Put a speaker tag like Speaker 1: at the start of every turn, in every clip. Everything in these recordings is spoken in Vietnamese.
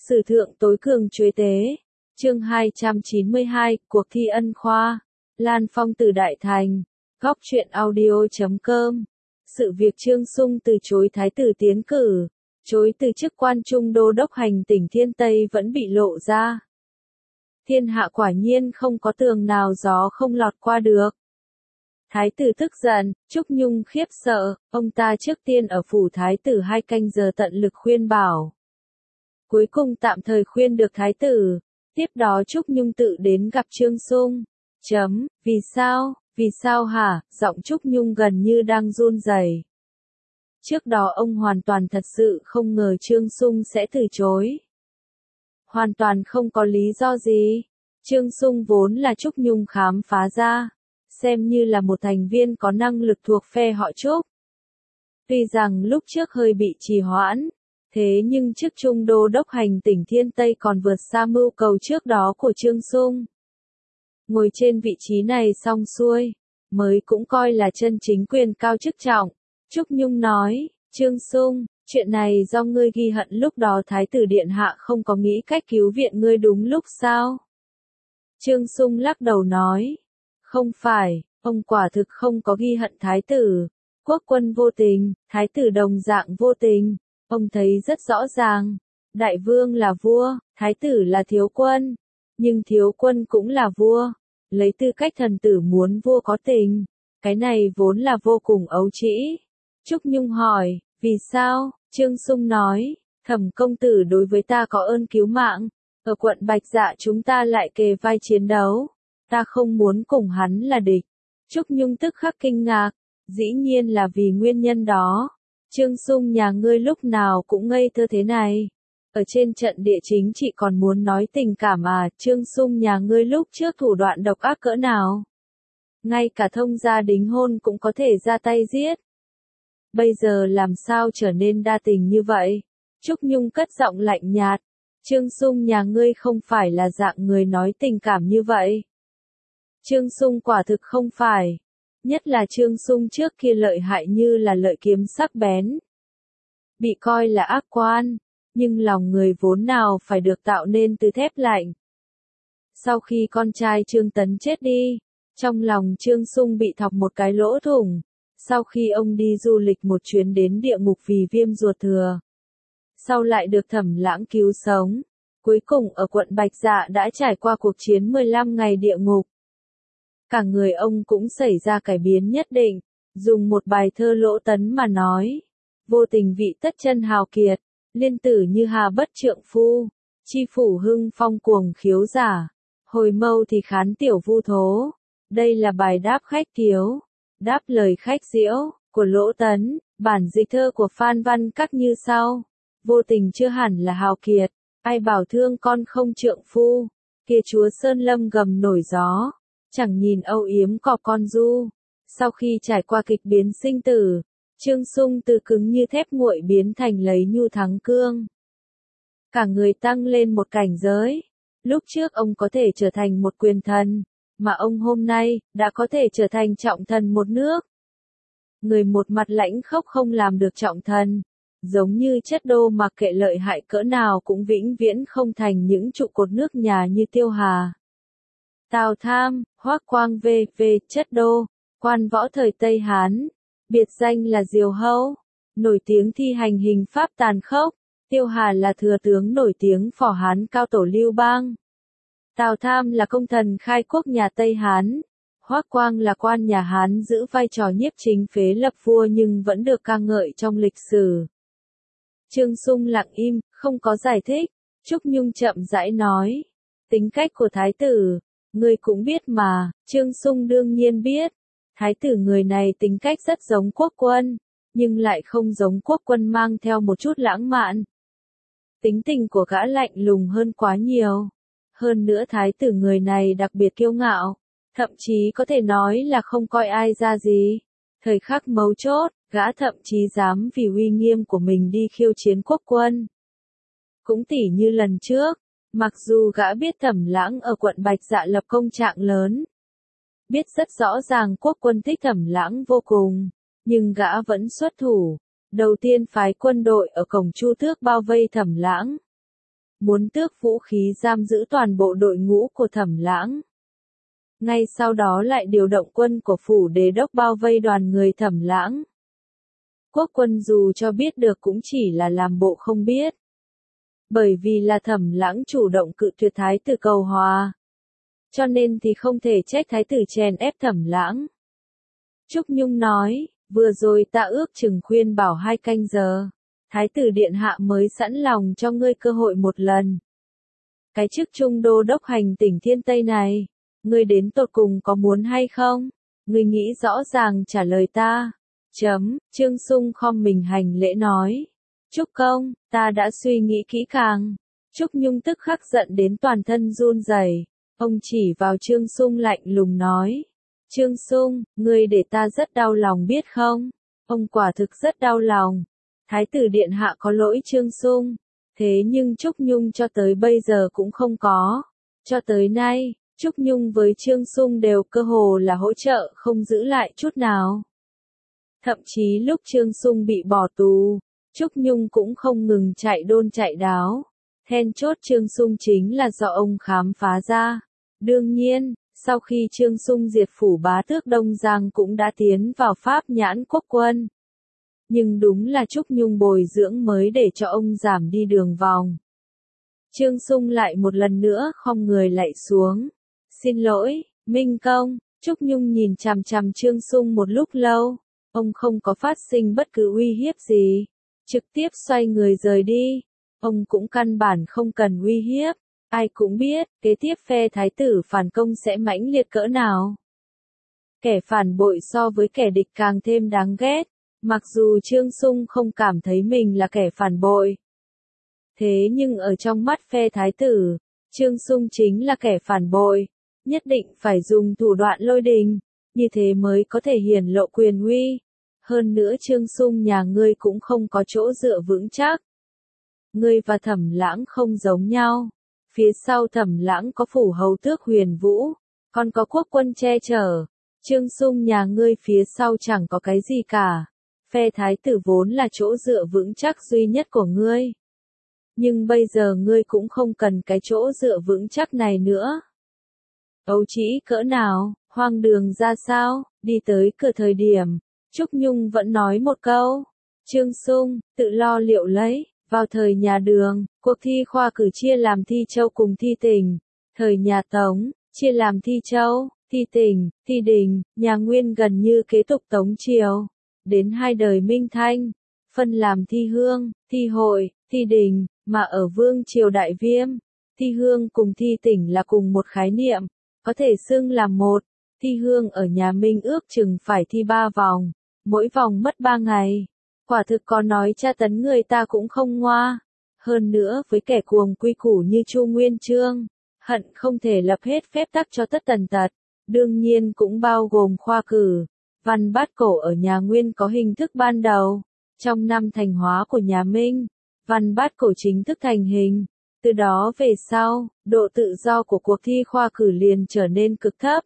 Speaker 1: Sử thượng tối cường chuế tế. Chương 292, cuộc thi ân khoa. Lan Phong từ Đại Thành. Góc truyện audio.com. Sự việc Trương Sung từ chối thái tử tiến cử, chối từ chức quan trung đô đốc hành tỉnh Thiên Tây vẫn bị lộ ra. Thiên hạ quả nhiên không có tường nào gió không lọt qua được. Thái tử tức giận, Trúc Nhung khiếp sợ, ông ta trước tiên ở phủ thái tử 2 canh giờ tận lực khuyên bảo. Cuối cùng tạm thời khuyên được thái tử, tiếp đó Trúc Nhung tự đến gặp Trương Sung. Vì sao hả? Giọng Trúc Nhung gần như đang run rẩy. Trước đó ông hoàn toàn thật sự không ngờ Trương Sung sẽ từ chối. Hoàn toàn không có lý do gì. Trương Sung vốn là Trúc Nhung khám phá ra, xem như là một thành viên có năng lực thuộc phe họ Trúc. Tuy rằng lúc trước hơi bị trì hoãn, thế nhưng chức trung đô đốc hành tỉnh Thiên Tây còn vượt xa mưu cầu trước đó của Trương Sung. Ngồi trên vị trí này xong xuôi, mới cũng coi là chân chính quyền cao chức trọng. Trúc Nhung nói, Trương Sung, chuyện này do ngươi ghi hận lúc đó Thái tử Điện Hạ không có nghĩ cách cứu viện ngươi đúng lúc sao? Trương Sung lắc đầu nói, không phải, ông quả thực không có ghi hận Thái tử. Quốc quân vô tình, Thái tử đồng dạng vô tình, ông thấy rất rõ ràng. Đại vương là vua, Thái tử là thiếu quân, nhưng thiếu quân cũng là vua. Lấy tư cách thần tử muốn vua có tình, cái này vốn là vô cùng ấu trĩ. Trúc Nhung hỏi, vì sao? Trương Sung nói, Thẩm công tử đối với ta có ơn cứu mạng, ở quận Bạch Dạ chúng ta lại kề vai chiến đấu, ta không muốn cùng hắn là địch. Trúc Nhung tức khắc kinh ngạc, dĩ nhiên là vì nguyên nhân đó. Trương Sung nhà ngươi lúc nào cũng ngây thơ thế này. Ở trên trận địa chính trị còn muốn nói tình cảm à? Trương Sung nhà ngươi lúc trước thủ đoạn độc ác cỡ nào? Ngay cả thông gia đính hôn cũng có thể ra tay giết. Bây giờ làm sao trở nên đa tình như vậy? Trúc Nhung cất giọng lạnh nhạt. Trương Sung nhà ngươi không phải là dạng người nói tình cảm như vậy. Trương Sung quả thực không phải. Nhất là Trương Sung trước kia lợi hại như là lợi kiếm sắc bén. Bị coi là ác quan, nhưng lòng người vốn nào phải được tạo nên từ thép lạnh. Sau khi con trai Trương Tấn chết đi, trong lòng Trương Sung bị thọc một cái lỗ thủng. Sau khi ông đi du lịch một chuyến đến địa ngục vì viêm ruột thừa, sau lại được Thẩm Lãng cứu sống, cuối cùng ở quận Bạch Dạ đã trải qua cuộc chiến 15 ngày địa ngục. Cả người ông cũng xảy ra cải biến nhất định, dùng một bài thơ Lỗ Tấn mà nói, vô tình vị tất chân hào kiệt, liên tử như hà bất trượng phu, chi phủ hưng phong cuồng khiếu giả, hồi mâu thì khán tiểu vu thố. Đây là bài đáp khách thiếu, đáp lời khách diễu, của Lỗ Tấn, bản dịch thơ của Phan Văn Các như sau. Vô tình chưa hẳn là hào kiệt, ai bảo thương con không trượng phu, kia chúa Sơn Lâm gầm nổi gió, chẳng nhìn âu yếm cọp con du. Sau khi trải qua kịch biến sinh tử, Trương Sung từ cứng như thép nguội biến thành lấy nhu thắng cương. Cả người tăng lên một cảnh giới. Lúc trước ông có thể trở thành một quyền thần, mà ông hôm nay đã có thể trở thành trọng thần một nước. Người một mặt lãnh khốc không làm được trọng thần, giống như Chất Đô mặc kệ lợi hại cỡ nào cũng vĩnh viễn không thành những trụ cột nước nhà như Tiêu Hà, Tào Tham, Hoắc Quang v.v. Chất Đô, quan võ thời Tây Hán, biệt danh là Diều Hâu, nổi tiếng thi hành hình pháp tàn khốc. Tiêu Hà là thừa tướng nổi tiếng phò Hán cao tổ Lưu Bang. Tào Tham là công thần khai quốc nhà Tây Hán. Hoắc Quang là quan nhà Hán giữ vai trò nhiếp chính phế lập vua nhưng vẫn được ca ngợi trong lịch sử. Trương Sung lặng im, không có giải thích. Trúc Nhung chậm rãi nói, tính cách của thái tử, ngươi cũng biết mà. Trương Sung đương nhiên biết. Thái tử người này tính cách rất giống quốc quân, nhưng lại không giống quốc quân mang theo một chút lãng mạn. Tính tình của gã lạnh lùng hơn quá nhiều. Hơn nữa thái tử người này đặc biệt kiêu ngạo, thậm chí có thể nói là không coi ai ra gì. Thời khắc mấu chốt, gã thậm chí dám vì uy nghiêm của mình đi khiêu chiến quốc quân. Cũng tỉ như lần trước, mặc dù gã biết Thẩm Lãng ở quận Bạch Dạ lập công trạng lớn, biết rất rõ ràng quốc quân thích Thẩm Lãng vô cùng, nhưng gã vẫn xuất thủ. Đầu tiên phái quân đội ở cổng Chu Tước bao vây Thẩm Lãng. muốn tước vũ khí giam giữ toàn bộ đội ngũ của Thẩm Lãng. Ngay sau đó lại điều động quân của phủ đế đốc bao vây đoàn người Thẩm Lãng. Quốc quân dù cho biết được cũng chỉ là làm bộ không biết. Bởi vì là Thẩm Lãng chủ động cự tuyệt thái tử cầu hòa. Cho nên thì không thể trách thái tử chèn ép Thẩm Lãng. Trúc Nhung nói, vừa rồi ta ước chừng khuyên bảo 2 canh giờ. Thái tử điện hạ mới sẵn lòng cho ngươi cơ hội một lần. Cái chức trung đô đốc hành tỉnh Thiên Tây này, ngươi đến tột cùng có muốn hay không? Ngươi nghĩ rõ ràng trả lời ta. Trương Sung khom mình hành lễ nói. Trúc công, ta đã suy nghĩ kỹ càng. Trúc Nhung tức khắc giận đến toàn thân run rẩy. Ông chỉ vào Trương Sung lạnh lùng nói. Trương Sung, ngươi để ta rất đau lòng biết không? Ông quả thực rất đau lòng. Thái tử điện hạ có lỗi Trương Sung. Thế nhưng Trúc Nhung cho tới bây giờ cũng không có. Cho tới nay, Trúc Nhung với Trương Sung đều cơ hồ là hỗ trợ không giữ lại chút nào. Thậm chí lúc Trương Sung bị bỏ tù, Trúc Nhung cũng không ngừng chạy đôn chạy đáo. Then chốt Trương Sung chính là do ông khám phá ra. Đương nhiên, sau khi Trương Sung diệt phủ bá tước Đông Giang cũng đã tiến vào Pháp nhãn quốc quân. Nhưng đúng là Trúc Nhung bồi dưỡng mới để cho ông giảm đi đường vòng. Trương Sung lại một lần nữa khom người lạy xuống. Xin lỗi, Minh Công. Trúc Nhung nhìn chằm chằm Trương Sung một lúc lâu. Ông không có phát sinh bất cứ uy hiếp gì. Trực tiếp xoay người rời đi. Ông cũng căn bản không cần uy hiếp. Ai cũng biết, kế tiếp phe thái tử phản công sẽ mãnh liệt cỡ nào. Kẻ phản bội so với kẻ địch càng thêm đáng ghét. Mặc dù Trương Sung không cảm thấy mình là kẻ phản bội. Thế nhưng ở trong mắt phe thái tử, Trương Sung chính là kẻ phản bội. Nhất định phải dùng thủ đoạn lôi đình. Như thế mới có thể hiển lộ quyền uy. Hơn nữa Trương Sung nhà ngươi cũng không có chỗ dựa vững chắc. Ngươi và Thẩm Lãng không giống nhau. Phía sau Thẩm Lãng có phủ hầu tước Huyền Vũ, còn có quốc quân che chở. Trương Sung nhà ngươi phía sau chẳng có cái gì cả. Phe thái tử vốn là chỗ dựa vững chắc duy nhất của ngươi. Nhưng bây giờ ngươi cũng không cần cái chỗ dựa vững chắc này nữa. Ấu trĩ cỡ nào, hoang đường ra sao, đi tới cửa thời điểm. Trúc Nhung vẫn nói một câu. Trương Sung, tự lo liệu lấy. Vào thời nhà Đường, cuộc thi khoa cử chia làm thi châu cùng thi tỉnh. Thời nhà Tống, chia làm thi châu, thi tỉnh, thi đình. Nhà Nguyên gần như kế tục Tống triều. Đến 2 đời Minh Thanh, phân làm thi hương, thi hội, thi đình. Mà ở Vương triều Đại Viêm, thi hương cùng thi tỉnh là cùng một khái niệm. Có thể xưng là một. Thi hương ở nhà Minh ước chừng phải thi 3 vòng. Mỗi vòng mất 3 ngày. Quả thực có nói tra tấn người ta cũng không ngoa. Hơn nữa với kẻ cuồng quy củ như Chu Nguyên Chương, hận không thể lập hết phép tắc cho tất tần tật. Đương nhiên cũng bao gồm khoa cử. Văn bát cổ ở nhà Nguyên có hình thức ban đầu. Trong năm thành hóa của nhà Minh, văn bát cổ chính thức thành hình. Từ đó về sau, độ tự do của cuộc thi khoa cử liền trở nên cực thấp.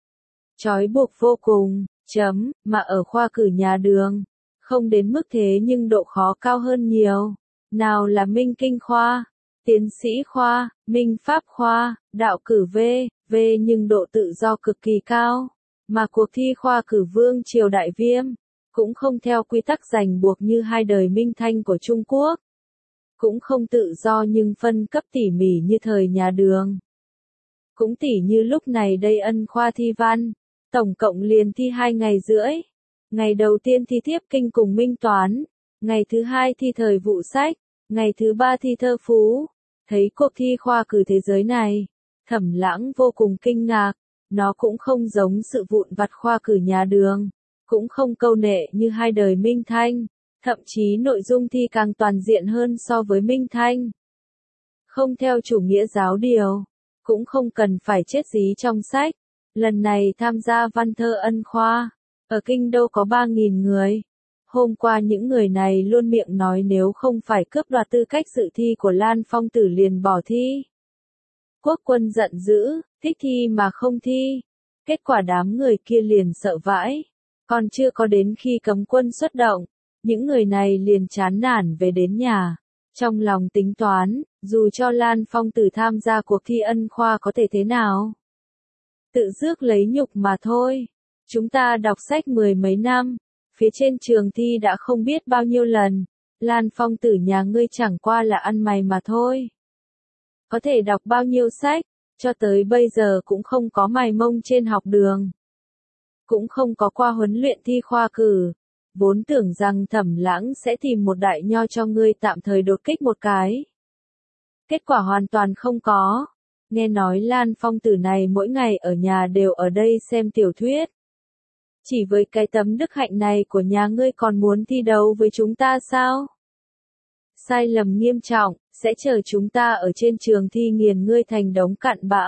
Speaker 1: Trói buộc vô cùng, mà ở khoa cử nhà Đường. Không đến mức thế nhưng độ khó cao hơn nhiều. Nào là Minh Kinh khoa, tiến sĩ khoa, Minh Pháp khoa, đạo cử V nhưng độ tự do cực kỳ cao. Mà cuộc thi khoa cử Vương triều Đại Viêm, cũng không theo quy tắc ràng buộc như 2 đời Minh Thanh của Trung Quốc. Cũng không tự do nhưng phân cấp tỉ mỉ như thời nhà Đường. Cũng tỉ như lúc này đây ân khoa thi văn, tổng cộng liền thi 2 ngày rưỡi. Ngày đầu tiên thi Thiếp Kinh cùng Minh Toán, ngày thứ 2 thi Thời Vụ Sách, ngày thứ 3 thi Thơ Phú. Thấy cuộc thi khoa cử thế giới này, Thẩm Lãng vô cùng kinh ngạc, nó cũng không giống sự vụn vặt khoa cử nhà Đường, cũng không câu nệ như 2 đời Minh Thanh, thậm chí nội dung thi càng toàn diện hơn so với Minh Thanh. Không theo chủ nghĩa giáo điều, cũng không cần phải chết dí trong sách. Lần này tham gia văn thơ ân khoa, ở Kinh Đô có 3.000 người. Hôm qua những người này luôn miệng nói nếu không phải cướp đoạt tư cách dự thi của Lan Phong Tử liền bỏ thi. Quốc quân giận dữ, thích thi mà không thi. Kết quả đám người kia liền sợ vãi. Còn chưa có đến khi cấm quân xuất động, những người này liền chán nản về đến nhà. Trong lòng tính toán, dù cho Lan Phong Tử tham gia cuộc thi ân khoa có thể thế nào? Tự rước lấy nhục mà thôi. Chúng ta đọc sách mười mấy năm, phía trên trường thi đã không biết bao nhiêu lần, Lan Phong Tử nhà ngươi chẳng qua là ăn mày mà thôi. Có thể đọc bao nhiêu sách, cho tới bây giờ cũng không có mài mông trên học đường. Cũng không có qua huấn luyện thi khoa cử. Vốn tưởng rằng Thẩm Lãng sẽ tìm một đại nho cho ngươi tạm thời đột kích một cái. Kết quả hoàn toàn không có. Nghe nói Lan Phong Tử này mỗi ngày ở nhà đều ở đây xem tiểu thuyết. Chỉ với cái tấm đức hạnh này của nhà ngươi còn muốn thi đấu với chúng ta sao? Sai lầm nghiêm trọng, sẽ chờ chúng ta ở trên trường thi nghiền ngươi thành đống cặn bã.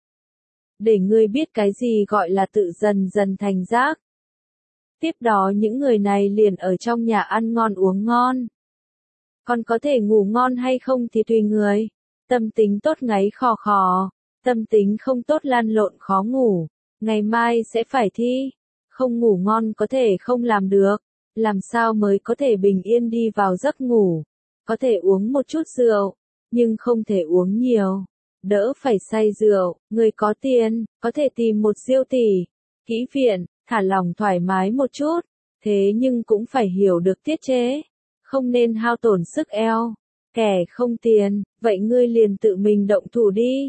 Speaker 1: Để ngươi biết cái gì gọi là tự dần dần thành rác. Tiếp đó những người này liền ở trong nhà ăn ngon uống ngon. Còn có thể ngủ ngon hay không thì tùy người. Tâm tính tốt ngáy khò khò, tâm tính không tốt lan lộn khó ngủ. Ngày mai sẽ phải thi, không ngủ ngon có thể không làm được. Làm sao mới có thể bình yên đi vào giấc ngủ. Có thể uống một chút rượu, nhưng không thể uống nhiều. Đỡ phải say rượu, người có tiền, có thể tìm một siêu tỷ, kỹ viện, thả lỏng thoải mái một chút. Thế nhưng cũng phải hiểu được tiết chế. Không nên hao tổn sức eo. Kẻ không tiền, vậy ngươi liền tự mình động thủ đi.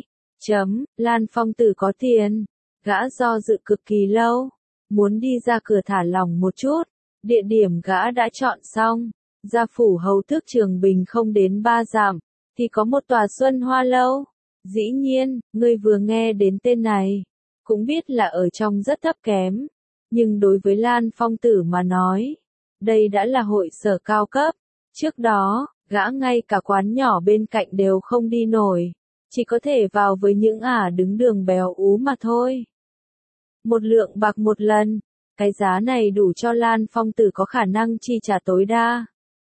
Speaker 1: Lan Phong Tử có tiền. Gã do dự cực kỳ lâu. Muốn đi ra cửa thả lỏng một chút. Địa điểm gã đã chọn xong. Gia phủ hầu tước Trường Bình không đến 3 dặm. Thì có một tòa Xuân Hoa Lâu. Dĩ nhiên, ngươi vừa nghe đến tên này. Cũng biết là ở trong rất thấp kém. Nhưng đối với Lan Phong Tử mà nói. Đây đã là hội sở cao cấp. Trước đó, gã ngay cả quán nhỏ bên cạnh đều không đi nổi. Chỉ có thể vào với những đứng đường béo ú mà thôi. 1 lượng bạc một lần. Cái giá này đủ cho Lan Phong Tử có khả năng chi trả tối đa.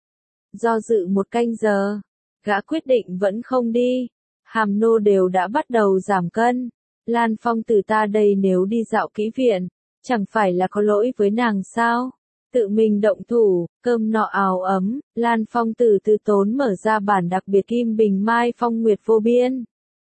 Speaker 1: Do dự một canh giờ, gã quyết định vẫn không đi. Hàm nô đều đã bắt đầu giảm cân. Lan Phong Tử ta đây nếu đi dạo kỹ viện, chẳng phải là có lỗi với nàng sao? Tự mình động thủ, cơm nọ áo ấm, Lan Phong Tử từ tốn mở ra bản đặc biệt Kim Bình Mai Phong Nguyệt vô biên.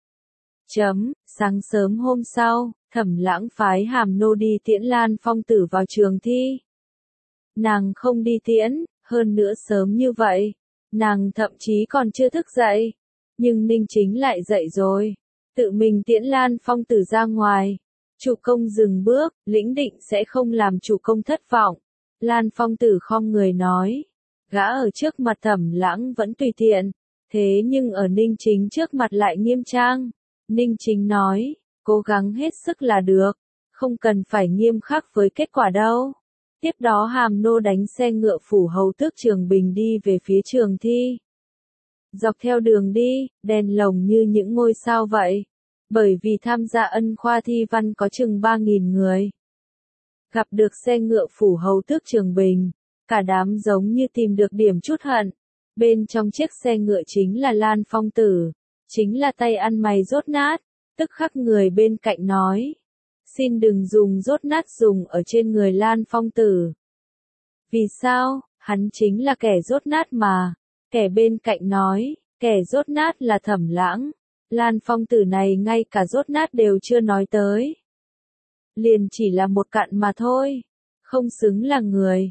Speaker 1: Sáng sớm hôm sau, Thẩm Lãng phái Hàm nô đi tiễn Lan Phong Tử vào trường thi. Nàng không đi tiễn, hơn nữa sớm như vậy, nàng thậm chí còn chưa thức dậy. Nhưng Ninh Chính lại dậy rồi, tự mình tiễn Lan Phong Tử ra ngoài. Chủ công dừng bước, lĩnh định sẽ không làm chủ công thất vọng. Lan Phong Tử khom người nói, gã ở trước mặt Thẩm Lãng vẫn tùy tiện, thế nhưng ở Ninh Chính trước mặt lại nghiêm trang. Ninh Chính nói, cố gắng hết sức là được, không cần phải nghiêm khắc với kết quả đâu. Tiếp đó Hàm nô đánh xe ngựa phủ hầu tước Trường Bình đi về phía trường thi. Dọc theo đường đi, đèn lồng như những ngôi sao vậy. Bởi vì tham gia ân khoa thi văn có chừng 3.000 người. Gặp được xe ngựa phủ hầu tước Trường Bình, cả đám giống như tìm được điểm chút hận. Bên trong chiếc xe ngựa chính là Lan Phong Tử, chính là tay ăn mày dốt nát. Tức khắc người bên cạnh nói, xin đừng dùng dốt nát dùng ở trên người Lan Phong Tử. Vì sao? Hắn chính là kẻ dốt nát mà. Kẻ bên cạnh nói, kẻ dốt nát là Thẩm Lãng. Lan Phong Tử này ngay cả dốt nát đều chưa nói tới. Liền chỉ là một cặn mà thôi. Không xứng là người,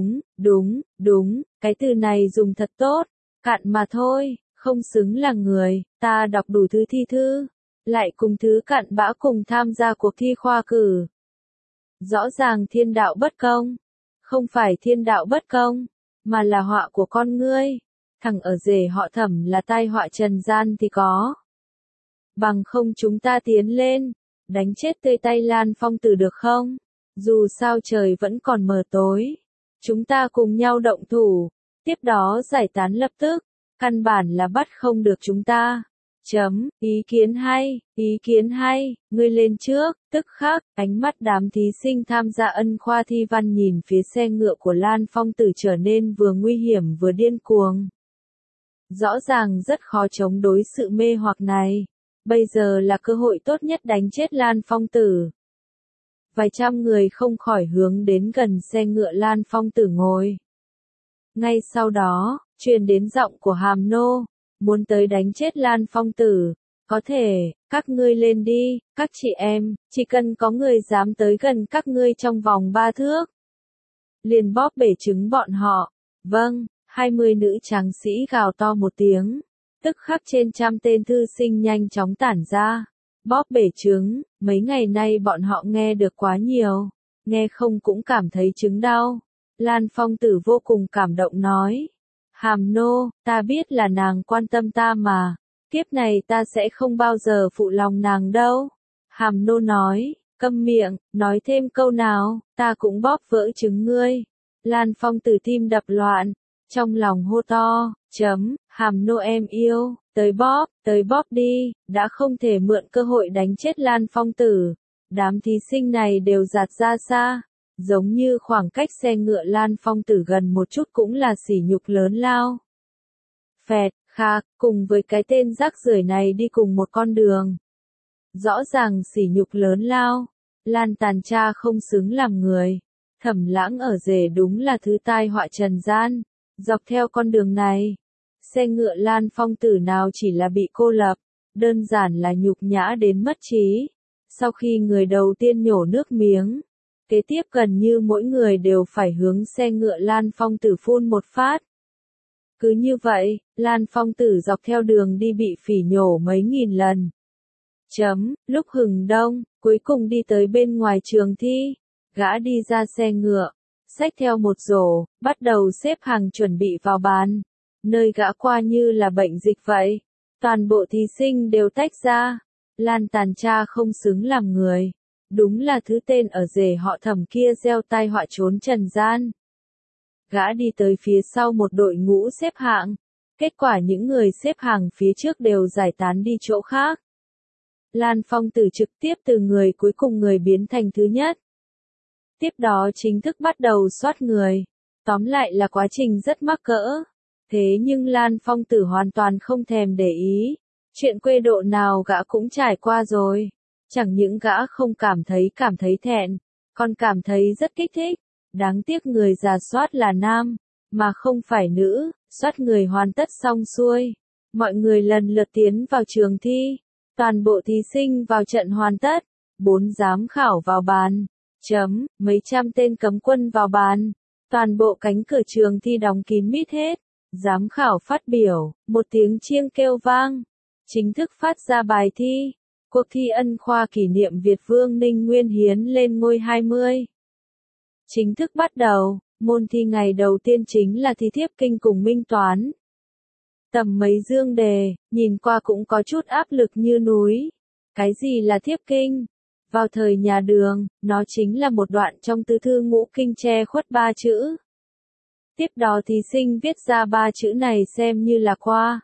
Speaker 1: đúng, cái từ này dùng thật tốt. Cặn mà thôi, không xứng là người, ta đọc đủ thứ thi thư. Lại cùng thứ cặn bã cùng tham gia cuộc thi khoa cử. Rõ ràng thiên đạo bất công. Không phải thiên đạo bất công, mà là họa của con ngươi. Thằng ở rể họ Thẩm là tai họa trần gian thì có. Bằng không chúng ta tiến lên, đánh chết tươi tay Lan Phong Tử được không? Dù sao trời vẫn còn mờ tối. Chúng ta cùng nhau động thủ, tiếp đó giải tán lập tức. Căn bản là bắt không được chúng ta. Ý kiến hay, ngươi lên trước. Tức khắc, ánh mắt đám thí sinh tham gia ân khoa thi văn nhìn phía xe ngựa của Lan Phong Tử trở nên vừa nguy hiểm vừa điên cuồng. Rõ ràng rất khó chống đối sự mê hoặc này. Bây giờ là cơ hội tốt nhất đánh chết Lan Phong Tử. Vài trăm người không khỏi hướng đến gần xe ngựa Lan Phong Tử ngồi. Ngay sau đó, truyền đến giọng của Hàm Nô, muốn tới đánh chết Lan Phong Tử. Có thể, các ngươi lên đi, các chị em, chỉ cần có người dám tới gần các ngươi trong vòng 3 thước. Liền bóp bể trứng bọn họ. Vâng, 20 nữ tráng sĩ gào to một tiếng. Tức khắc trên trăm tên thư sinh nhanh chóng tản ra. Bóp bể trứng, mấy ngày nay bọn họ nghe được quá nhiều. Nghe không cũng cảm thấy trứng đau. Lan Phong Tử vô cùng cảm động nói. Hàm Nô, ta biết là nàng quan tâm ta mà. Kiếp này ta sẽ không bao giờ phụ lòng nàng đâu. Hàm Nô nói, câm miệng, nói thêm câu nào, ta cũng bóp vỡ trứng ngươi. Lan Phong Tử tim đập loạn, trong lòng hô to, Hàm Nô em yêu, tới bóp đi, đã không thể mượn cơ hội đánh chết Lan Phong Tử. Đám thí sinh này đều dạt ra xa, giống như khoảng cách xe ngựa Lan Phong Tử gần một chút cũng là sỉ nhục lớn lao. Phẹt, khạc, cùng với cái tên rác rưởi này đi cùng một con đường. Rõ ràng sỉ nhục lớn lao, Lan Tàn Cha không xứng làm người. Thẩm Lãng ở rể đúng là thứ tai họa trần gian. Dọc theo con đường này, xe ngựa Lan Phong Tử nào chỉ là bị cô lập, đơn giản là nhục nhã đến mất trí. Sau khi người đầu tiên nhổ nước miếng, kế tiếp gần như mỗi người đều phải hướng xe ngựa Lan Phong Tử phun một phát. Cứ như vậy, Lan Phong Tử dọc theo đường đi bị phỉ nhổ mấy nghìn lần. Lúc hừng đông, cuối cùng đi tới bên ngoài trường thi, gã đi ra xe ngựa, xách theo một rổ, bắt đầu xếp hàng chuẩn bị vào bàn. Nơi gã qua như là bệnh dịch vậy. Toàn bộ thí sinh đều tách ra. Lan Tàn Cha không xứng làm người. Đúng là thứ tên ở rể họ Thẩm kia gieo tai họa trốn trần gian. Gã đi tới phía sau một đội ngũ xếp hạng. Kết quả những người xếp hàng phía trước đều giải tán đi chỗ khác. Lan Phong Tử trực tiếp từ người cuối cùng người biến thành thứ nhất. Tiếp đó chính thức bắt đầu soát người. Tóm lại là quá trình rất mắc cỡ. Thế nhưng Lan Phong Tử hoàn toàn không thèm để ý. Chuyện quê độ nào gã cũng trải qua rồi. Chẳng những gã không cảm thấy thẹn, còn cảm thấy rất kích thích. Đáng tiếc người rà soát là nam, mà không phải nữ. Soát người hoàn tất xong xuôi. Mọi người lần lượt tiến vào trường thi. Toàn bộ thí sinh vào trận hoàn tất. 4 giám khảo vào bàn. Mấy trăm tên cấm quân vào bàn. Toàn bộ cánh cửa trường thi đóng kín mít hết. Giám khảo phát biểu, một tiếng chiêng kêu vang. Chính thức phát ra bài thi. Cuộc thi ân khoa kỷ niệm Việt Vương Ninh Nguyên Hiến lên ngôi 20. Chính thức bắt đầu, môn thi ngày đầu tiên chính là thi thiếp kinh cùng minh toán. Tầm mấy dương đề, nhìn qua cũng có chút áp lực như núi. Cái gì là thiếp kinh? Vào thời nhà Đường, nó chính là một đoạn trong tứ thư ngũ kinh che khuất 3 chữ. Tiếp đó thí sinh viết ra 3 chữ này xem như là qua.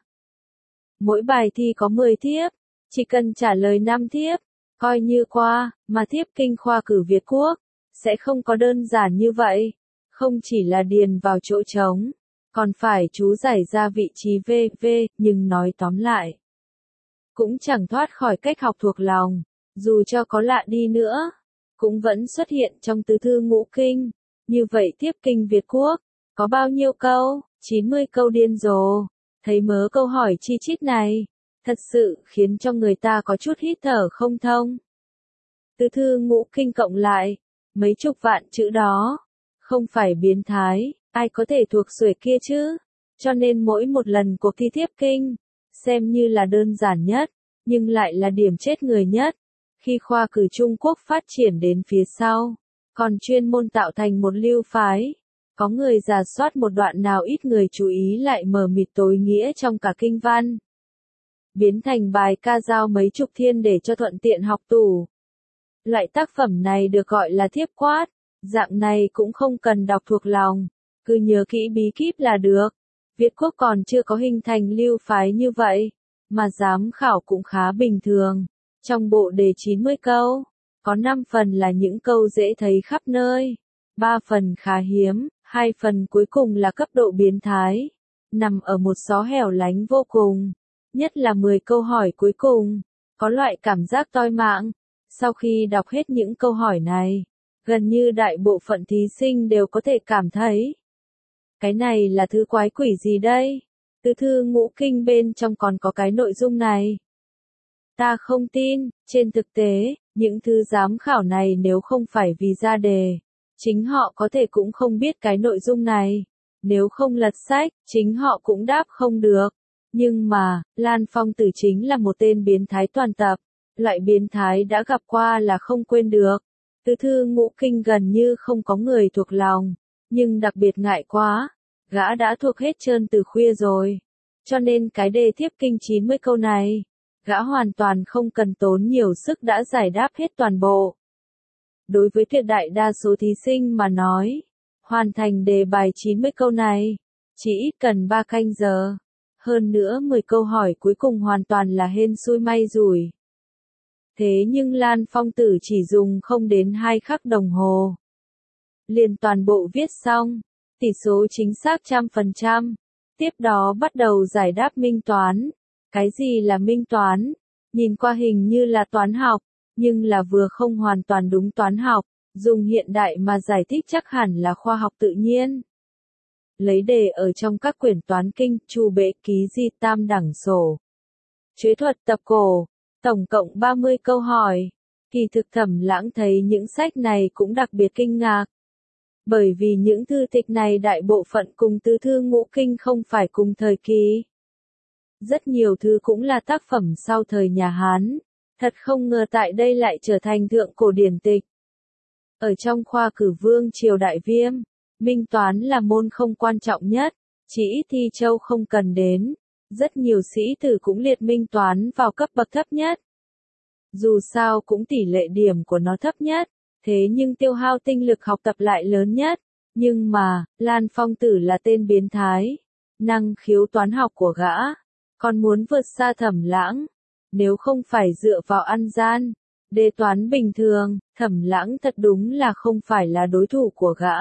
Speaker 1: Mỗi bài thi có 10 thiếp, chỉ cần trả lời 5 thiếp, coi như qua, mà thiếp kinh khoa cử Việt Quốc, sẽ không có đơn giản như vậy. Không chỉ là điền vào chỗ trống, còn phải chú giải ra vị trí v.v. Nhưng nói tóm lại, cũng chẳng thoát khỏi cách học thuộc lòng. Dù cho có lạ đi nữa, cũng vẫn xuất hiện trong tứ thư ngũ kinh. Như vậy thiếp kinh Việt Quốc, có bao nhiêu câu? 90 câu điên rồ. Thấy mớ câu hỏi chi chít này, thật sự khiến cho người ta có chút hít thở không thông. Tứ thư ngũ kinh cộng lại, mấy chục vạn chữ đó, không phải biến thái, ai có thể thuộc xuể kia chứ? Cho nên mỗi một lần cuộc thi thiếp kinh, xem như là đơn giản nhất, nhưng lại là điểm chết người nhất. Khi khoa cử Trung Quốc phát triển đến phía sau, còn chuyên môn tạo thành một lưu phái. Có người rà soát một đoạn nào ít người chú ý lại mờ mịt tối nghĩa trong cả kinh văn. Biến thành bài ca dao mấy chục thiên để cho thuận tiện học tủ. Loại tác phẩm này được gọi là thiếp quát. Dạng này cũng không cần đọc thuộc lòng, cứ nhớ kỹ bí kíp là được. Việt Quốc còn chưa có hình thành lưu phái như vậy, mà giám khảo cũng khá bình thường. Trong bộ đề 90 câu, có 5 phần là những câu dễ thấy khắp nơi, 3 phần khá hiếm, 2 phần cuối cùng là cấp độ biến thái, nằm ở một xó hẻo lánh vô cùng. Nhất là 10 câu hỏi cuối cùng, có loại cảm giác toi mạng. Sau khi đọc hết những câu hỏi này, gần như đại bộ phận thí sinh đều có thể cảm thấy Cái này là thứ quái quỷ gì đây? Từ thư ngũ kinh bên trong còn có cái nội dung này. Ta không tin, trên thực tế, những thứ giám khảo này nếu không phải vì ra đề, chính họ có thể cũng không biết cái nội dung này. Nếu không lật sách, chính họ cũng đáp không được. Nhưng mà, Lan Phong Tử chính là một tên biến thái toàn tập. Loại biến thái đã gặp qua là không quên được. Từ thư ngũ kinh gần như không có người thuộc lòng. Nhưng đặc biệt ngại quá, gã đã thuộc hết trơn từ khuya rồi. Cho nên cái đề tiếp kinh 90 câu này, gã hoàn toàn không cần tốn nhiều sức đã giải đáp hết toàn bộ. Đối với tuyệt đại đa số thí sinh mà nói, hoàn thành đề bài 90 câu này, chỉ ít cần 3 canh giờ. Hơn nữa 10 câu hỏi cuối cùng hoàn toàn là hên xui may rủi. Thế nhưng Lan Phong Tử chỉ dùng không đến 2 khắc đồng hồ. Liền toàn bộ viết xong, tỷ số chính xác 100%. Tiếp đó bắt đầu giải đáp minh toán. Cái gì là minh toán? Nhìn qua hình như là toán học, nhưng là vừa không hoàn toàn đúng toán học, dùng hiện đại mà giải thích chắc hẳn là khoa học tự nhiên. Lấy đề ở trong các quyển toán kinh, chu bệ ký di tam đẳng sổ. Chế thuật tập cổ, tổng cộng 30 câu hỏi. Kỳ thực Thẩm Lãng thấy những sách này cũng đặc biệt kinh ngạc. Bởi vì những thư tịch này đại bộ phận cùng tứ thư ngũ kinh không phải cùng thời kỳ. Rất nhiều thư cũng là tác phẩm sau thời nhà Hán. Thật không ngờ tại đây lại trở thành thượng cổ điển tịch. Ở trong khoa cử vương triều Đại Viêm, minh toán là môn không quan trọng nhất, chỉ ít thi châu không cần đến. Rất nhiều sĩ tử cũng liệt minh toán vào cấp bậc thấp nhất. Dù sao cũng tỷ lệ điểm của nó thấp nhất, thế nhưng tiêu hao tinh lực học tập lại lớn nhất. Nhưng mà, Lan Phong Tử là tên biến thái. Năng khiếu toán học của gã, còn muốn vượt xa Thẩm Lãng. Nếu không phải dựa vào ăn gian, đề toán bình thường, Thẩm Lãng thật đúng là không phải là đối thủ của gã.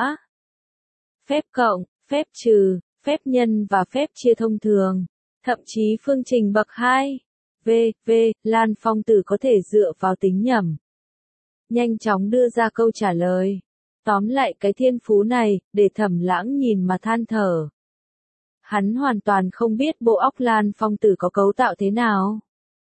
Speaker 1: Phép cộng, phép trừ, phép nhân và phép chia thông thường, thậm chí phương trình bậc 2. Lan Phong Tử có thể dựa vào tính nhẩm, nhanh chóng đưa ra câu trả lời. Tóm lại cái thiên phú này, để Thẩm Lãng nhìn mà than thở. Hắn hoàn toàn không biết bộ óc Lan Phong Tử có cấu tạo thế nào.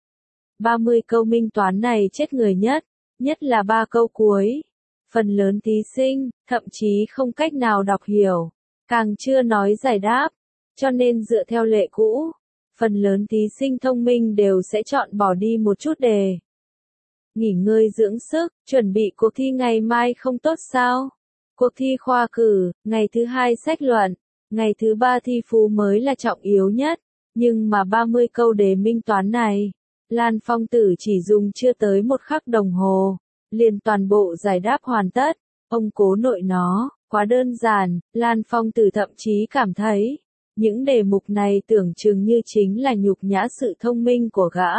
Speaker 1: 30 câu minh toán này chết người nhất là 3 câu cuối. Phần lớn thí sinh, thậm chí không cách nào đọc hiểu, càng chưa nói giải đáp. Cho nên dựa theo lệ cũ, phần lớn thí sinh thông minh đều sẽ chọn bỏ đi một chút đề. Nghỉ ngơi dưỡng sức, chuẩn bị cuộc thi ngày mai không tốt sao? Cuộc thi khoa cử, ngày thứ 2 sách luận, ngày thứ 3 thi phú mới là trọng yếu nhất. Nhưng mà 30 câu đề minh toán này, Lan Phong Tử chỉ dùng chưa tới 1 khắc đồng hồ, liền toàn bộ giải đáp hoàn tất. Ông cố nội nó, quá đơn giản, Lan Phong Tử thậm chí cảm thấy, những đề mục này tưởng chừng như chính là nhục nhã sự thông minh của gã.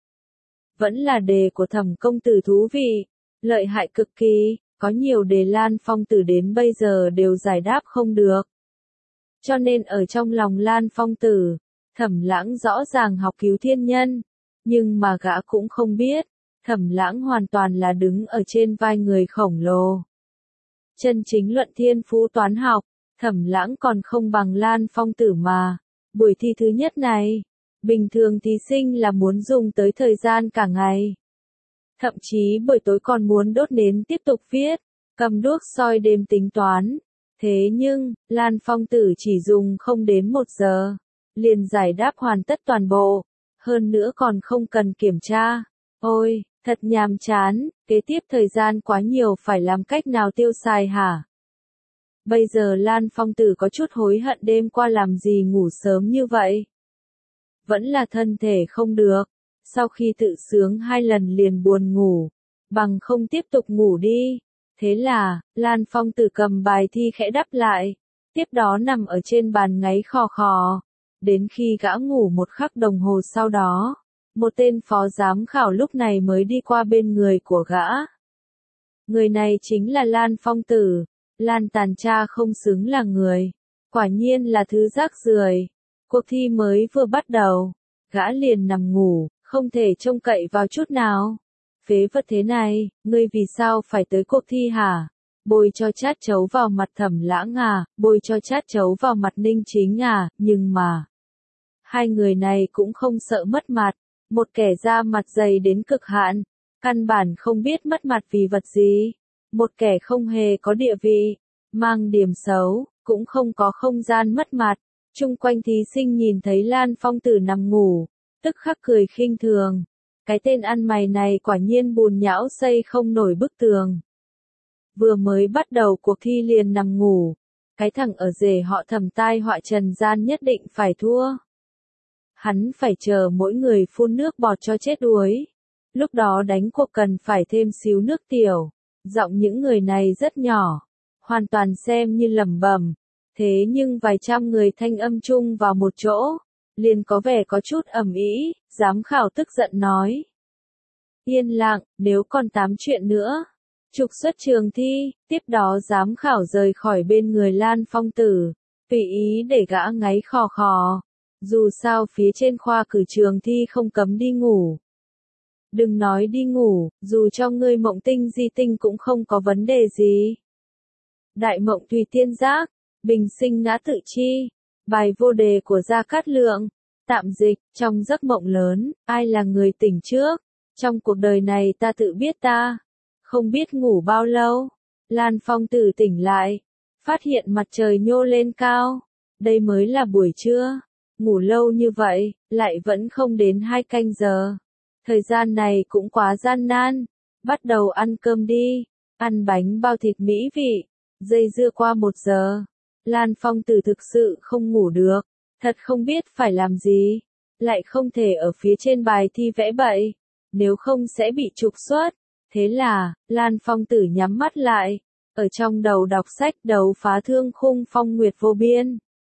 Speaker 1: Vẫn là đề của Thẩm công tử thú vị, lợi hại cực kỳ, có nhiều đề Lan Phong Tử đến bây giờ đều giải đáp không được. Cho nên ở trong lòng Lan Phong Tử, Thẩm Lãng rõ ràng học cứu thiên nhân, nhưng mà gã cũng không biết, Thẩm Lãng hoàn toàn là đứng ở trên vai người khổng lồ. Chân chính luận thiên phú toán học, Thẩm Lãng còn không bằng Lan Phong Tử mà. Buổi thi thứ nhất này, bình thường thí sinh là muốn dùng tới thời gian cả ngày. Thậm chí buổi tối còn muốn đốt nến tiếp tục viết, cầm đuốc soi đêm tính toán. Thế nhưng, Lan Phong Tử chỉ dùng không đến 1 giờ, liền giải đáp hoàn tất toàn bộ. Hơn nữa còn không cần kiểm tra. Ôi, thật nhàm chán, kế tiếp thời gian quá nhiều phải làm cách nào tiêu xài hả? Bây giờ Lan Phong Tử có chút hối hận đêm qua làm gì ngủ sớm như vậy. Vẫn là thân thể không được, sau khi tự sướng 2 lần liền buồn ngủ, bằng không tiếp tục ngủ đi. Thế là, Lan Phong Tử cầm bài thi khẽ đắp lại, tiếp đó nằm ở trên bàn ngáy khò khò. Đến khi gã ngủ 1 khắc đồng hồ sau đó, một tên phó giám khảo lúc này mới đi qua bên người của gã. Người này chính là Lan Phong Tử. Lan tàn cha không xứng là người, quả nhiên là thứ rác rưởi. Cuộc thi mới vừa bắt đầu, gã liền nằm ngủ, không thể trông cậy vào chút nào. Phế vật thế này, ngươi vì sao phải tới cuộc thi hả? bôi cho chát chấu vào mặt Thẩm Lãng à, bôi cho chát chấu vào mặt Ninh Chính à, nhưng mà hai người này cũng không sợ mất mặt, một kẻ da mặt dày đến cực hạn, căn bản không biết mất mặt vì vật gì, một kẻ không hề có địa vị, mang điểm xấu, cũng không có không gian mất mặt. Chung quanh thí sinh nhìn thấy Lan Phong Tử nằm ngủ, tức khắc cười khinh thường. Cái tên ăn mày này quả nhiên bùn nhão xây không nổi bức tường. Vừa mới bắt đầu cuộc thi liền nằm ngủ, cái thằng ở rể họ Thẩm tai họa trần gian nhất định phải thua. Hắn phải chờ mỗi người phun nước bọt cho chết đuối. Lúc đó đánh cuộc cần phải thêm xíu nước tiểu. Giọng những người này rất nhỏ, hoàn toàn xem như lẩm bẩm. Thế nhưng vài trăm người thanh âm chung vào một chỗ, liền có vẻ có chút ầm ĩ. Giám khảo tức giận nói: yên lặng, nếu còn tám chuyện nữa, trục xuất trường thi. Tiếp đó giám khảo rời khỏi bên người Lan Phong Tử, tùy ý để gã ngáy khò khò. Dù sao phía trên khoa cử trường thi không cấm đi ngủ. Đừng nói đi ngủ, dù cho ngươi mộng tinh di tinh cũng không có vấn đề gì. Đại mộng tùy tiên giác, bình sinh ngã tự chi. Bài vô đề của Gia Cát Lượng. Tạm dịch, trong giấc mộng lớn, ai là người tỉnh trước? Trong cuộc đời này ta tự biết ta không biết ngủ bao lâu. Lan Phong Tử tỉnh lại, phát hiện mặt trời nhô lên cao. Đây mới là buổi trưa. Ngủ lâu như vậy, lại vẫn không đến 2 canh giờ. Thời gian này cũng quá gian nan. Bắt đầu ăn cơm đi. Ăn bánh bao thịt mỹ vị. Dây dưa qua 1 giờ. Lan Phong Tử thực sự không ngủ được. Thật không biết phải làm gì. Lại không thể ở phía trên bài thi vẽ bậy. Nếu không sẽ bị trục xuất. Thế là, Lan Phong Tử nhắm mắt lại. Ở trong đầu đọc sách Đấu phá thương khung phong nguyệt vô biên.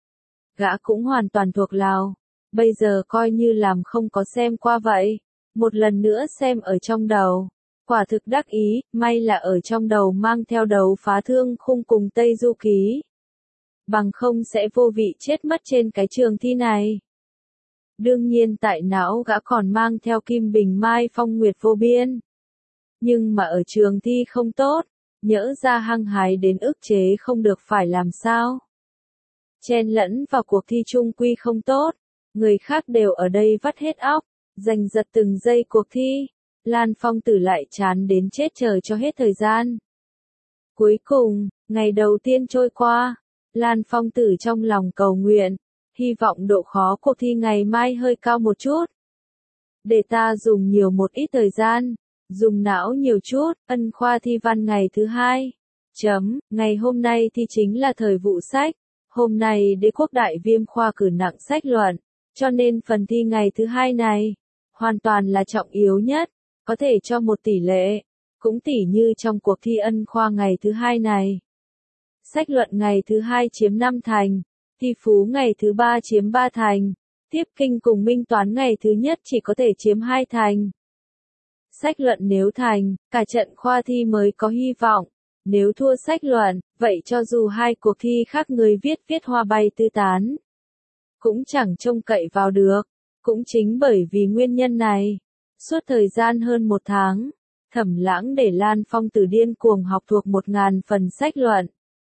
Speaker 1: Gã cũng hoàn toàn thuộc lào. Bây giờ coi như làm không có xem qua vậy. Một lần nữa xem ở trong đầu. Quả thực đắc ý, may là ở trong đầu mang theo Đấu phá thương khung cùng Tây Du Ký. Bằng không sẽ vô vị chết mất trên cái trường thi này. Đương nhiên tại não gã còn mang theo Kim Bình Mai phong nguyệt vô biên. Nhưng mà ở trường thi không tốt, nhỡ ra hăng hái đến ức chế không được phải làm sao. Chen lẫn vào cuộc thi chung quy không tốt, người khác đều ở đây vắt hết óc, giành giật từng giây cuộc thi. Lan Phong Tử lại chán đến chết chờ cho hết thời gian. Cuối cùng, ngày đầu tiên trôi qua, Lan Phong Tử trong lòng cầu nguyện, hy vọng độ khó cuộc thi ngày mai hơi cao một chút. Để ta dùng nhiều một ít thời gian, dùng não nhiều chút. Ân khoa thi văn ngày thứ 2. Ngày hôm nay thi chính là thời vụ sách. Hôm nay Đế quốc đại viêm khoa cử nặng sách luận, cho nên phần thi ngày thứ 2 này, hoàn toàn là trọng yếu nhất, có thể cho một tỷ lệ, cũng tỉ như trong cuộc thi ân khoa ngày thứ 2 này. Sách luận ngày thứ 2 chiếm 5 thành, thi phú ngày thứ 3 chiếm 3 thành, tiếp kinh cùng minh toán ngày thứ nhất chỉ có thể chiếm 2 thành. Sách luận nếu thành, cả trận khoa thi mới có hy vọng. Nếu thua sách luận, vậy cho dù 2 cuộc thi khác người viết hoa bay tứ tán, cũng chẳng trông cậy vào được. Cũng chính bởi vì nguyên nhân này, suốt thời gian hơn 1 tháng, Thẩm Lãng để Lan Phong Tử điên cuồng học thuộc 1000 phần sách luận.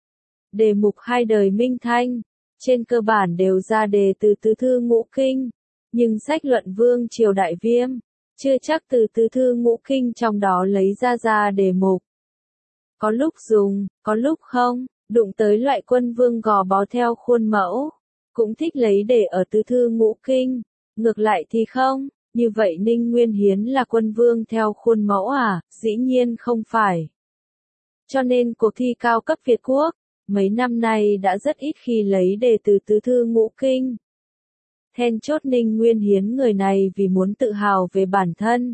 Speaker 1: Đề mục 2 đời Minh Thanh, trên cơ bản đều ra đề từ tứ thư ngũ kinh, nhưng sách luận Vương Triều Đại Viêm, chưa chắc từ tứ thư ngũ kinh trong đó lấy ra đề mục. Có lúc dùng, có lúc không, đụng tới loại quân vương gò bó theo khuôn mẫu, cũng thích lấy để ở tứ thư ngũ kinh, ngược lại thì không. Như vậy Ninh Nguyên Hiến là quân vương theo khuôn mẫu à? Dĩ nhiên không phải. Cho nên cuộc thi cao cấp Việt Quốc, mấy năm nay đã rất ít khi lấy đề từ tứ thư ngũ kinh. Then chốt Ninh Nguyên Hiến người này vì muốn tự hào về bản thân,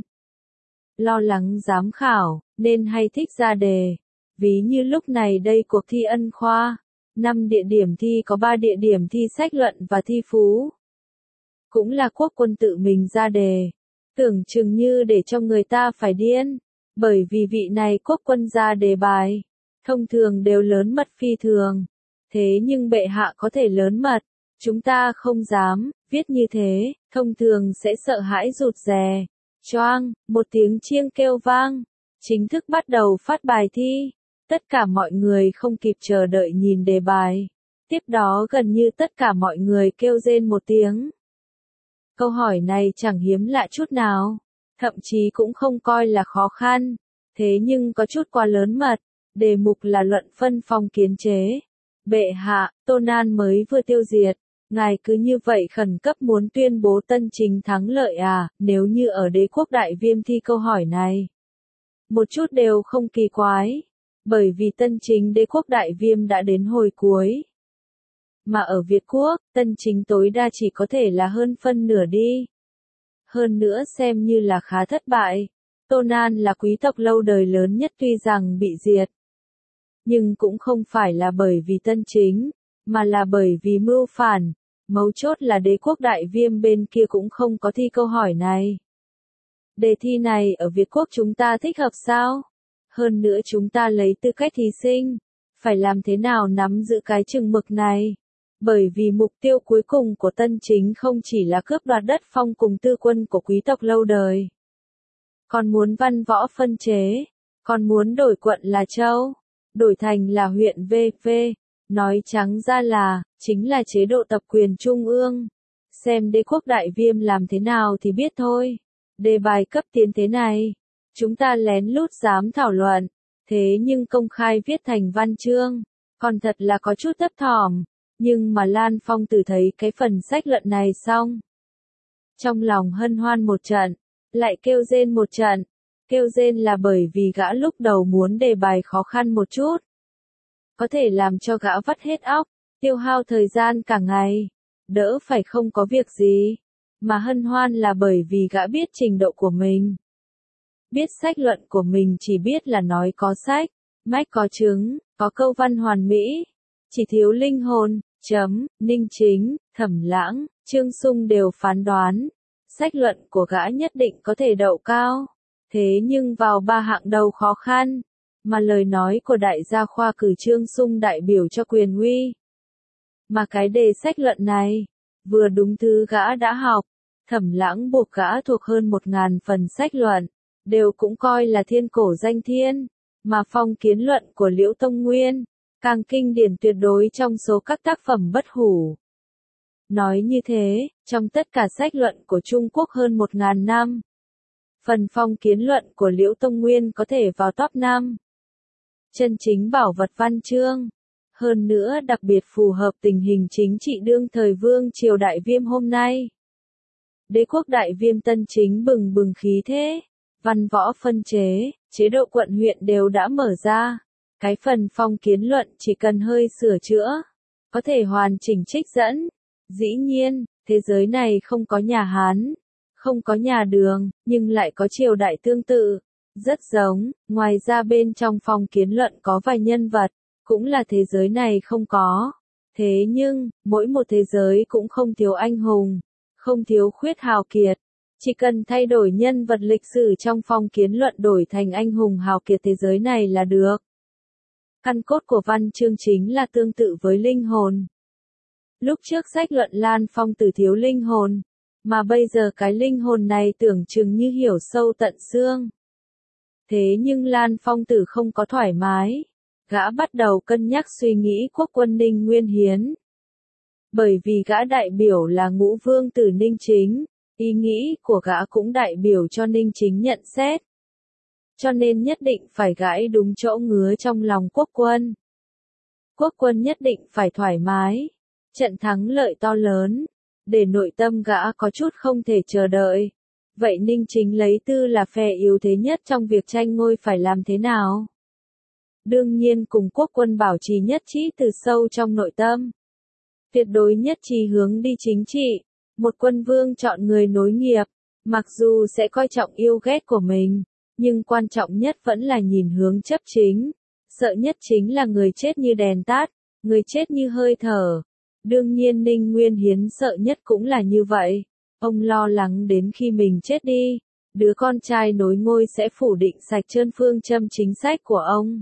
Speaker 1: lo lắng giám khảo, nên hay thích ra đề. Ví như lúc này đây cuộc thi ân khoa, 5 địa điểm thi có 3 địa điểm thi sách luận và thi phú. Cũng là quốc quân tự mình ra đề, tưởng chừng như để cho người ta phải điên, bởi vì vị này quốc quân ra đề bài, thông thường đều lớn mật phi thường. Thế nhưng bệ hạ có thể lớn mật, chúng ta không dám, viết như thế, thông thường sẽ sợ hãi rụt rè. Choang, một tiếng chiêng kêu vang, chính thức bắt đầu phát bài thi. Tất cả mọi người không kịp chờ đợi nhìn đề bài. Tiếp đó gần như tất cả mọi người kêu rên một tiếng. Câu hỏi này chẳng hiếm lạ chút nào, thậm chí cũng không coi là khó khăn, thế nhưng có chút quá lớn mật. Đề mục là luận phân phong kiến chế. Bệ hạ, Tô Nan mới vừa tiêu diệt, ngài cứ như vậy khẩn cấp muốn tuyên bố Tân Chính thắng lợi à? Nếu như ở Đế quốc Đại Viêm thi câu hỏi này, một chút đều không kỳ quái, bởi vì Tân Chính Đế quốc Đại Viêm đã đến hồi cuối. Mà ở Việt Quốc, Tân Chính tối đa chỉ có thể là hơn phân nửa đi. Hơn nữa xem như là khá thất bại. Tô Nan là quý tộc lâu đời lớn nhất tuy rằng bị diệt, nhưng cũng không phải là bởi vì Tân Chính, mà là bởi vì mưu phản. Mấu chốt là Đế quốc Đại Viêm bên kia cũng không có thi câu hỏi này. Đề thi này ở Việt Quốc chúng ta thích hợp sao? Hơn nữa chúng ta lấy tư cách thí sinh, phải làm thế nào nắm giữ cái chừng mực này? Bởi vì mục tiêu cuối cùng của Tân Chính không chỉ là cướp đoạt đất phong cùng tư quân của quý tộc lâu đời, còn muốn văn võ phân chế, còn muốn đổi quận là châu, đổi thành là huyện VV, nói trắng ra là, chính là chế độ tập quyền trung ương. Xem Đế quốc Đại Viêm làm thế nào thì biết thôi. Đề bài cấp tiến thế này, chúng ta lén lút dám thảo luận, thế nhưng công khai viết thành văn chương, còn thật là có chút thấp thỏm. Nhưng mà Lan Phong Tử thấy cái phần sách luận này xong, trong lòng hân hoan một trận, lại kêu rên một trận. Kêu rên là bởi vì gã lúc đầu muốn đề bài khó khăn một chút, có thể làm cho gã vắt hết óc, tiêu hao thời gian cả ngày, đỡ phải không có việc gì. Mà hân hoan là bởi vì gã biết trình độ của mình. Biết sách luận của mình chỉ biết là nói có sách, mách có chứng, có câu văn hoàn mỹ, chỉ thiếu linh hồn. Ninh Chính, Thẩm Lãng, Trương Sung đều phán đoán, sách luận của gã nhất định có thể đậu cao. Thế nhưng vào ba hạng đầu khó khăn, mà lời nói của đại gia khoa cử Trương Sung đại biểu cho quyền uy. Mà cái đề sách luận này, vừa đúng thứ gã đã học, Thẩm Lãng buộc gã thuộc hơn 1000 phần sách luận, đều cũng coi là thiên cổ danh thiên, mà phong kiến luận của Liễu Tông Nguyên, càng kinh điển tuyệt đối trong số các tác phẩm bất hủ. Nói như thế, trong tất cả sách luận của Trung Quốc hơn 1000 năm, phần phong kiến luận của Liễu Tông Nguyên có thể vào top 5. Chân chính bảo vật văn chương. Hơn nữa đặc biệt phù hợp tình hình chính trị đương thời Vương triều Đại Viêm hôm nay. Đế quốc Đại Viêm Tân Chính bừng bừng khí thế, văn võ phân chế, chế độ quận huyện đều đã mở ra. Cái phần phong kiến luận chỉ cần hơi sửa chữa, có thể hoàn chỉnh trích dẫn. Dĩ nhiên, thế giới này không có nhà Hán, không có nhà Đường, nhưng lại có triều đại tương tự, rất giống. Ngoài ra bên trong phong kiến luận có vài nhân vật, cũng là thế giới này không có. Thế nhưng, mỗi một thế giới cũng không thiếu anh hùng, không thiếu khuyết hào kiệt. Chỉ cần thay đổi nhân vật lịch sử trong phong kiến luận đổi thành anh hùng hào kiệt thế giới này là được. Căn cốt của văn chương chính là tương tự với linh hồn. Lúc trước sách luận Lan Phong Tử thiếu linh hồn, mà bây giờ cái linh hồn này tưởng chừng như hiểu sâu tận xương. Thế nhưng Lan Phong Tử không có thoải mái, gã bắt đầu cân nhắc suy nghĩ quốc quân Ninh Nguyên Hiến. Bởi vì gã đại biểu là Ngũ Vương Tử Ninh Chính, ý nghĩ của gã cũng đại biểu cho Ninh Chính nhận xét. Cho nên nhất định phải gãi đúng chỗ ngứa trong lòng quốc quân. Quốc quân nhất định phải thoải mái, trận thắng lợi to lớn, để nội tâm gã có chút không thể chờ đợi. Vậy Ninh Chính lấy tư là phe yếu thế nhất trong việc tranh ngôi phải làm thế nào? Đương nhiên cùng quốc quân bảo trì nhất trí từ sâu trong nội tâm. Tuyệt đối nhất trí hướng đi chính trị, một quân vương chọn người nối nghiệp, mặc dù sẽ coi trọng yêu ghét của mình, nhưng quan trọng nhất vẫn là nhìn hướng chấp chính. Sợ nhất chính là người chết như đèn tắt, người chết như hơi thở. Đương nhiên Ninh Nguyên Hiến sợ nhất cũng là như vậy. Ông lo lắng đến khi mình chết đi, đứa con trai nối ngôi sẽ phủ định sạch trơn phương châm chính sách của ông.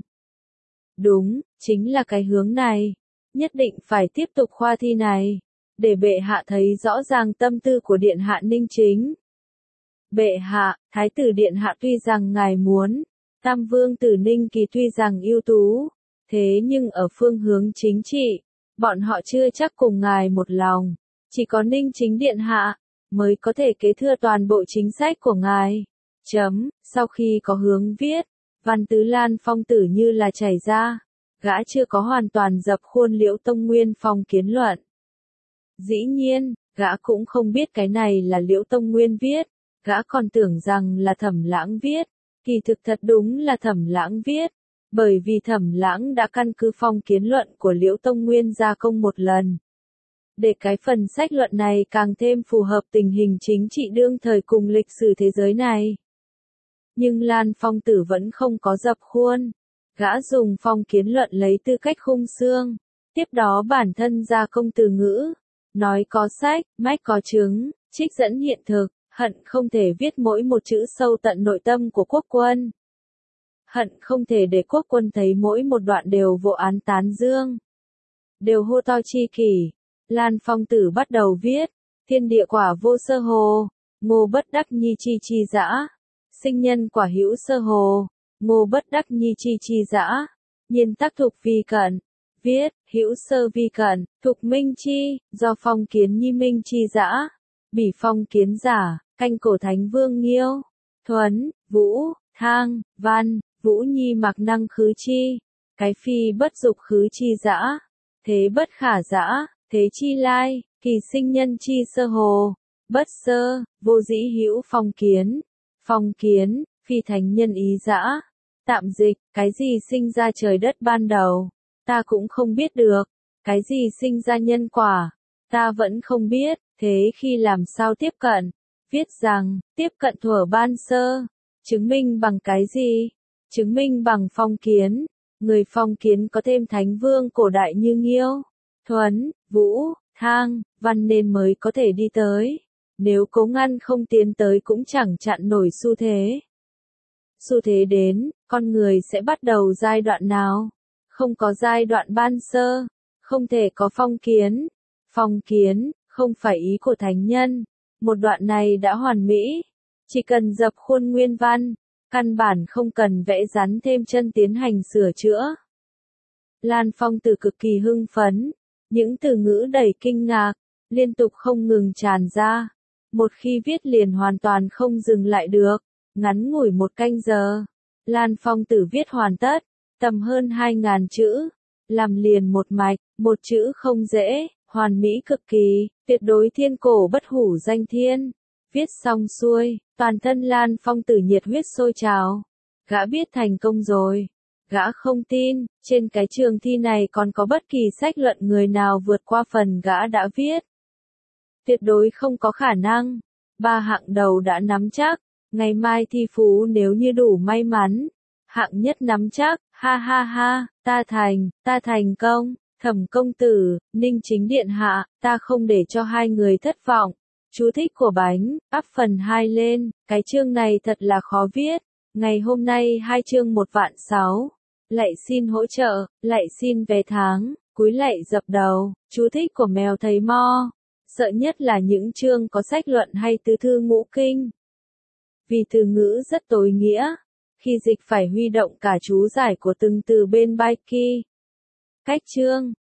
Speaker 1: Đúng, chính là cái hướng này. Nhất định phải tiếp tục khoa thi này, để bệ hạ thấy rõ ràng tâm tư của điện hạ Ninh Chính. Bệ hạ, thái tử điện hạ tuy rằng ngài muốn Tam Vương tử Ninh Kỳ tuy rằng ưu tú, thế nhưng ở phương hướng chính trị, bọn họ chưa chắc cùng ngài một lòng, chỉ có Ninh Chính Điện Hạ mới có thể kế thừa toàn bộ chính sách của ngài. Sau khi có hướng viết, văn tứ Lan Phong tử như là chảy ra, gã chưa có hoàn toàn dập khuôn Liễu Tông Nguyên Phong kiến luận. Dĩ nhiên, gã cũng không biết cái này là Liễu Tông Nguyên viết, gã còn tưởng rằng là Thẩm Lãng viết, kỳ thực thật đúng là Thẩm Lãng viết, bởi vì Thẩm Lãng đã căn cứ phong kiến luận của Liễu Tông Nguyên gia công một lần. Để cái phần sách luận này càng thêm phù hợp tình hình chính trị đương thời cùng lịch sử thế giới này. Nhưng Lan Phong tử vẫn không có dập khuôn. Gã dùng phong kiến luận lấy tư cách khung xương. Tiếp đó bản thân gia công từ ngữ. Nói có sách, mách có chứng, trích dẫn hiện thực, hận không thể viết mỗi một chữ sâu tận nội tâm của quốc quân. Hận không thể để quốc quân thấy mỗi một đoạn đều vô án tán dương. Đều hô to chi kỷ. Lan Phong tử bắt đầu viết, thiên địa quả vô sơ hồ, ngô bất đắc nhi chi chi dã, sinh nhân quả hữu sơ hồ, ngô bất đắc nhi chi chi dã, nhiên tắc thục vi cận, viết, hữu sơ vi cận, thục minh chi, do phong kiến nhi minh chi dã, bỉ phong kiến giả, canh cổ thánh vương nghiêu, thuấn, vũ, thang, văn, vũ nhi mặc năng khứ chi, cái phi bất dục khứ chi dã, thế bất khả dã. Thế chi lai, kỳ sinh nhân chi sơ hồ, bất sơ, vô dĩ hữu phong kiến, phi thánh nhân ý dã. Tạm dịch, cái gì sinh ra trời đất ban đầu, ta cũng không biết được, cái gì sinh ra nhân quả, ta vẫn không biết, thế khi làm sao tiếp cận? Viết rằng, tiếp cận thuở ban sơ, chứng minh bằng cái gì? Chứng minh bằng phong kiến, người phong kiến có thêm thánh vương cổ đại như Nghiêu, Thuấn, Vũ, Thang, Văn nên mới có thể đi tới. Nếu cố ngăn không tiến tới cũng chẳng chặn nổi xu thế. Xu thế đến, con người sẽ bắt đầu giai đoạn nào? Không có giai đoạn ban sơ, không thể có phong kiến. Phong kiến, không phải ý của thánh nhân. Một đoạn này đã hoàn mỹ. Chỉ cần dập khuôn nguyên văn, căn bản không cần vẽ rắn thêm chân tiến hành sửa chữa. Lan Phong Tử cực kỳ hưng phấn. Những từ ngữ đầy kinh ngạc, liên tục không ngừng tràn ra. Một khi viết liền hoàn toàn không dừng lại được. Ngắn ngủi 1 canh giờ, Lan Phong Tử viết hoàn tất, tầm hơn 2.000 chữ. Làm liền một mạch, một chữ không dễ, hoàn mỹ cực kỳ, tuyệt đối thiên cổ bất hủ danh thiên. Viết xong xuôi, toàn thân Lan Phong Tử nhiệt huyết sôi trào. Gã biết thành công rồi. Gã không tin, trên cái trường thi này còn có bất kỳ sách luận người nào vượt qua phần gã đã viết. Tuyệt đối không có khả năng. 3 hạng đầu đã nắm chắc, ngày mai thi phú nếu như đủ may mắn. Hạng nhất nắm chắc, ha ha ha, ta thành công, Thẩm công tử, Ninh Chính điện hạ, ta không để cho hai người thất vọng. Chú thích của bánh, áp phần 2 lên, cái chương này thật là khó viết. Ngày hôm nay 2 chương 1.600.000. Lạy xin hỗ trợ, lạy xin vé tháng, cúi lạy dập đầu, chú thích của mèo thấy mo. Sợ nhất là những chương có sách luận hay tứ thư ngũ kinh. Vì từ ngữ rất tối nghĩa, khi dịch phải huy động cả chú giải của từng từ bên bài kỳ. Cách chương,